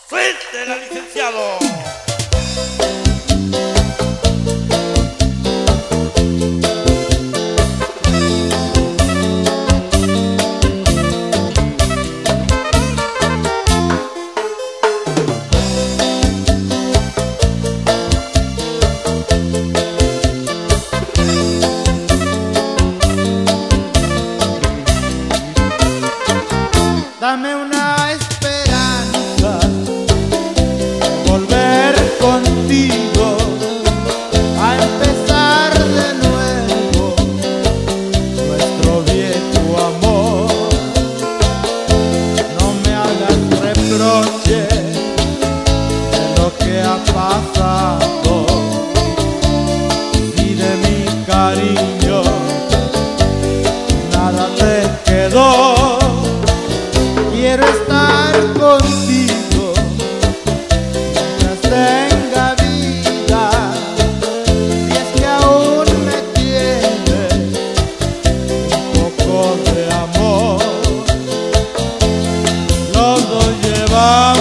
¡Suerte, la licenciado! Dame una esperanza de volver contigo a empezar de nuevo nuestro viejo amor. No me hagas reproche de lo que ha pasado y de mi cariño nada te quedó. Quiero estar contigo mientras tenga vida, si es que aún me tienes un poco de amor. Los dos llevamos